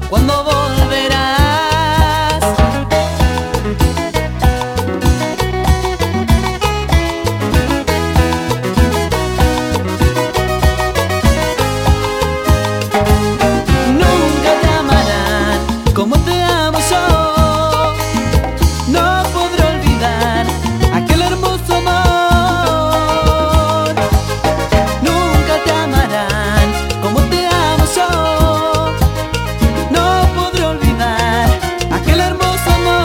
cuándo volverás. Nunca te amarán como te amo yo. No podré olvidar aquel hermoso amor. Nunca te amarán como te amo yo. No podré olvidar aquel hermoso amor.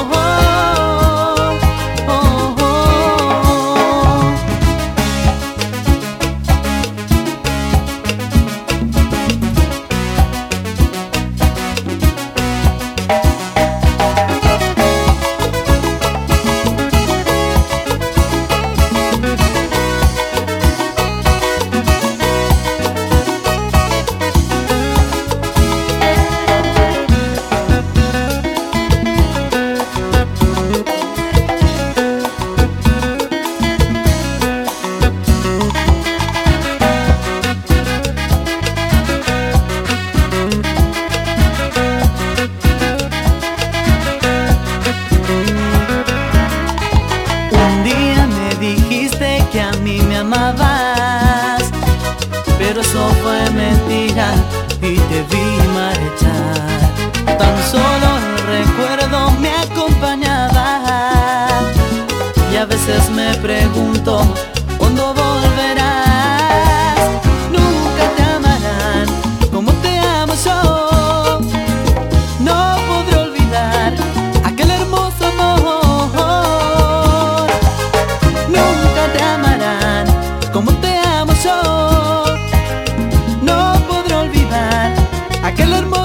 Dijiste que a mí me amabas, pero eso fue mentira y te vi marchar. Tan solo el recuerdo me acompañaba y a veces me pregunto ¿cuándo volverás? Nunca te amarán como te amo yo. No podré olvidar aquel hermoso amor. Como te amo yo, no podré olvidar aquel hermoso